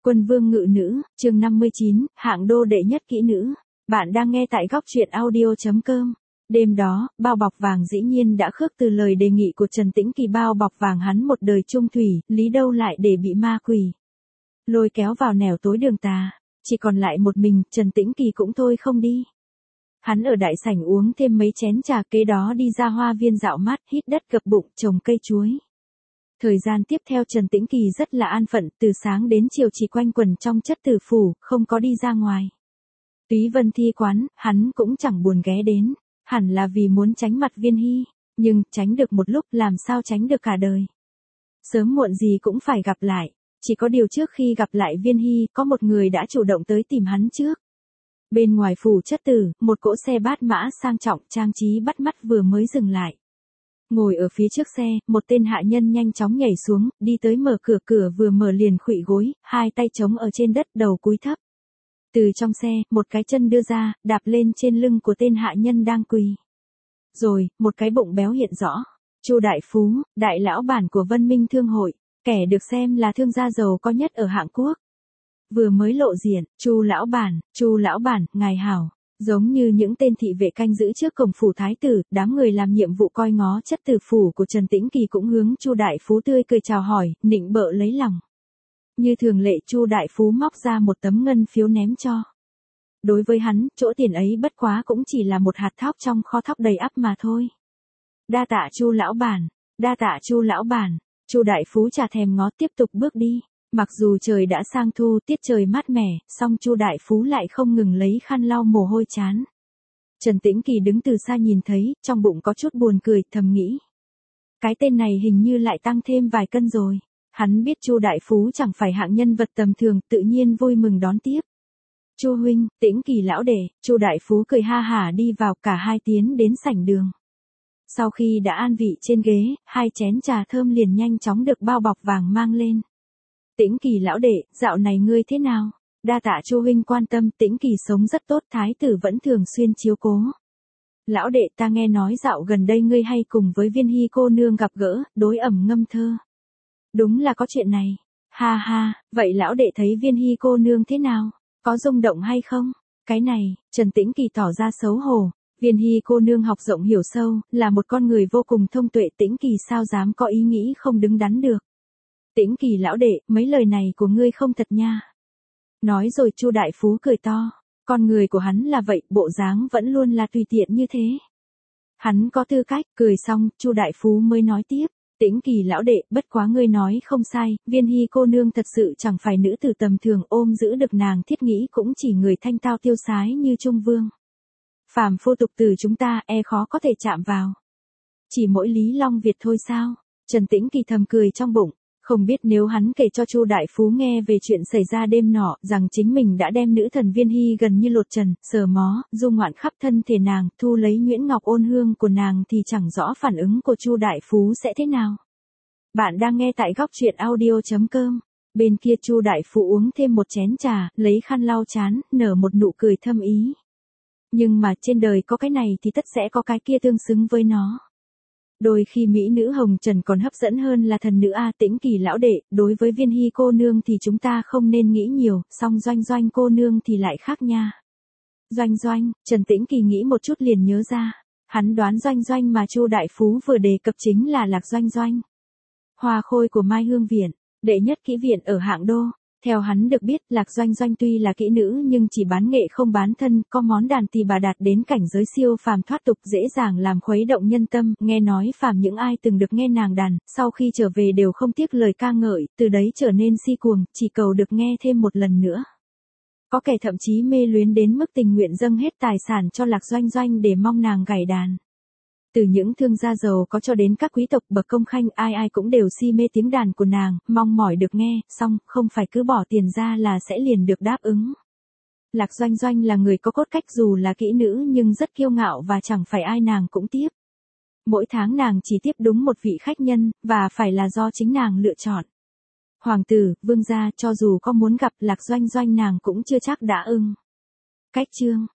Quân vương ngự nữ, chương 59, hạng đô đệ nhất kỹ nữ. Bạn đang nghe tại góc truyện audio.com. Đêm đó, bao bọc vàng dĩ nhiên đã khước từ lời đề nghị của Trần Tĩnh Kỳ bao bọc vàng hắn một đời trung thủy, lý đâu lại để bị ma quỷ lôi kéo vào nẻo tối đường tà. Chỉ còn lại một mình, Trần Tĩnh Kỳ cũng thôi không đi. Hắn ở đại sảnh uống thêm mấy chén trà, kế đó đi ra hoa viên dạo mát, hít đất gập bụng, trồng cây chuối. Thời gian tiếp theo Trần Tĩnh Kỳ rất là an phận, từ sáng đến chiều chỉ quanh quẩn trong chất tử phủ, không có đi ra ngoài. Túy Vân Thi quán, hắn cũng chẳng buồn ghé đến, hẳn là vì muốn tránh mặt Viên Hy, nhưng tránh được một lúc làm sao tránh được cả đời. Sớm muộn gì cũng phải gặp lại, chỉ có điều trước khi gặp lại Viên Hy, có một người đã chủ động tới tìm hắn trước. Bên ngoài phủ chất tử, một cỗ xe bát mã sang trọng trang trí bắt mắt vừa mới dừng lại. Ngồi ở phía trước xe, một tên hạ nhân nhanh chóng nhảy xuống, đi tới mở cửa, cửa vừa mở liền khuỵu gối, hai tay chống ở trên đất, đầu cúi thấp. Từ trong xe, một cái chân đưa ra, đạp lên trên lưng của tên hạ nhân đang quỳ. Rồi, một cái bụng béo hiện rõ. Chu Đại Phú, đại lão bản của Vân Minh Thương hội, kẻ được xem là thương gia giàu có nhất ở hạng quốc. Vừa mới lộ diện, Chu lão bản, ngài hảo. Giống như những tên thị vệ canh giữ trước cổng phủ thái tử, đám người làm nhiệm vụ coi ngó chất tử phủ của Trần Tĩnh Kỳ cũng hướng Chu Đại Phú tươi cười chào hỏi, nịnh bợ lấy lòng. Như thường lệ Chu Đại Phú móc ra một tấm ngân phiếu ném cho. Đối với hắn, chỗ tiền ấy bất quá cũng chỉ là một hạt thóc trong kho thóc đầy ắp mà thôi. Đa tạ Chu lão bản, đa tạ Chu lão bản. Chu Đại Phú chả thèm ngó tiếp tục bước đi. Mặc dù trời đã sang thu, tiết trời mát mẻ, song Chu Đại Phú lại không ngừng lấy khăn lau mồ hôi chán. Trần Tĩnh Kỳ đứng từ xa nhìn thấy, trong bụng có chút buồn cười, thầm nghĩ. Cái tên này hình như lại tăng thêm vài cân rồi. Hắn biết Chu Đại Phú chẳng phải hạng nhân vật tầm thường, tự nhiên vui mừng đón tiếp. Chu huynh, Tĩnh Kỳ lão đệ. Chu Đại Phú cười ha hả đi vào, cả hai tiến đến sảnh đường. Sau khi đã an vị trên ghế, hai chén trà thơm liền nhanh chóng được bao bọc vàng mang lên. Tĩnh Kỳ lão đệ, dạo này ngươi thế nào? Đa tạ Chu huynh quan tâm, Tĩnh Kỳ sống rất tốt, thái tử vẫn thường xuyên chiếu cố. Lão đệ, ta nghe nói dạo gần đây ngươi hay cùng với Viên Hy cô nương gặp gỡ, đối ẩm ngâm thơ. Đúng là có chuyện này. Ha ha, vậy lão đệ thấy Viên Hy cô nương thế nào? Có rung động hay không? Cái này, Trần Tĩnh Kỳ tỏ ra xấu hổ. Viên Hy cô nương học rộng hiểu sâu, là một con người vô cùng thông tuệ, Tĩnh Kỳ sao dám có ý nghĩ không đứng đắn được. Tĩnh Kỳ lão đệ, mấy lời này của ngươi không thật nha. Nói rồi Chu Đại Phú cười to, con người của hắn là vậy, bộ dáng vẫn luôn là tùy tiện như thế. Hắn có tư cách, cười xong, Chu Đại Phú mới nói tiếp, Tĩnh Kỳ lão đệ, bất quá ngươi nói không sai, Viên Hy cô nương thật sự chẳng phải nữ tử tầm thường, ôm giữ được nàng thiết nghĩ cũng chỉ người thanh tao tiêu sái như Trung Vương. Phàm phu tục tử chúng ta khó có thể chạm vào. Chỉ mỗi Lý Long Việt thôi sao? Trần Tĩnh Kỳ thầm cười trong bụng. Không biết nếu hắn kể cho Chu Đại Phú nghe về chuyện xảy ra đêm nọ, rằng chính mình đã đem nữ thần Viên Hy gần như lột trần, sờ mó, du ngoạn khắp thân thể nàng, thu lấy nhuyễn ngọc ôn hương của nàng thì chẳng rõ phản ứng của Chu Đại Phú sẽ thế nào. Bạn đang nghe tại góc truyện audio.com. Bên kia Chu Đại Phú uống thêm một chén trà, lấy khăn lau chán, nở một nụ cười thâm ý. Nhưng mà trên đời có cái này thì tất sẽ có cái kia tương xứng với nó. Đôi khi mỹ nữ hồng trần còn hấp dẫn hơn là thần nữ a. Tĩnh Kỳ lão đệ, đối với Viên Hy cô nương thì chúng ta không nên nghĩ nhiều, song Doanh cô nương thì lại khác nha. Doanh, Trần Tĩnh Kỳ nghĩ một chút liền nhớ ra, hắn đoán Doanh mà Chu Đại Phú vừa đề cập chính là Lạc Doanh. Hoa khôi của Mai Hương Viện, đệ nhất kỹ viện ở hạng đô. Theo hắn được biết, Lạc Doanh tuy là kỹ nữ nhưng chỉ bán nghệ không bán thân, có món đàn tỳ bà đạt đến cảnh giới siêu phàm thoát tục, dễ dàng làm khuấy động nhân tâm, nghe nói phàm những ai từng được nghe nàng đàn, sau khi trở về đều không tiếc lời ca ngợi, từ đấy trở nên si cuồng, chỉ cầu được nghe thêm một lần nữa. Có kẻ thậm chí mê luyến đến mức tình nguyện dâng hết tài sản cho Lạc Doanh để mong nàng gảy đàn. Từ những thương gia giàu có cho đến các quý tộc bậc công khanh, ai cũng đều si mê tiếng đàn của nàng, mong mỏi được nghe, song không phải cứ bỏ tiền ra là sẽ liền được đáp ứng. Lạc Doanh là người có cốt cách, dù là kỹ nữ nhưng rất kiêu ngạo và chẳng phải ai nàng cũng tiếp. Mỗi tháng nàng chỉ tiếp đúng một vị khách nhân, và phải là do chính nàng lựa chọn. Hoàng tử, vương gia cho dù có muốn gặp Lạc Doanh nàng cũng chưa chắc đã ưng. Cách chương,